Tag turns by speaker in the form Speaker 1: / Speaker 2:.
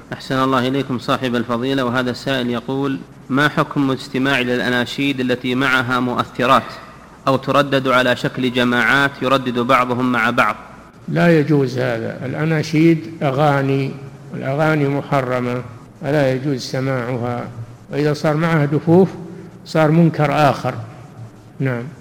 Speaker 1: أحسن الله إليكم صاحب الفضيلة. وهذا السائل يقول: ما حكم الاستماع للأناشيد التي معها مؤثرات أو تردد على شكل جماعات يردد بعضهم مع بعض؟
Speaker 2: لا يجوز هذا. الأناشيد أغاني، والأغاني محرمة فلا يجوز سماعها، وإذا صار معها دفوف صار منكر آخر. نعم.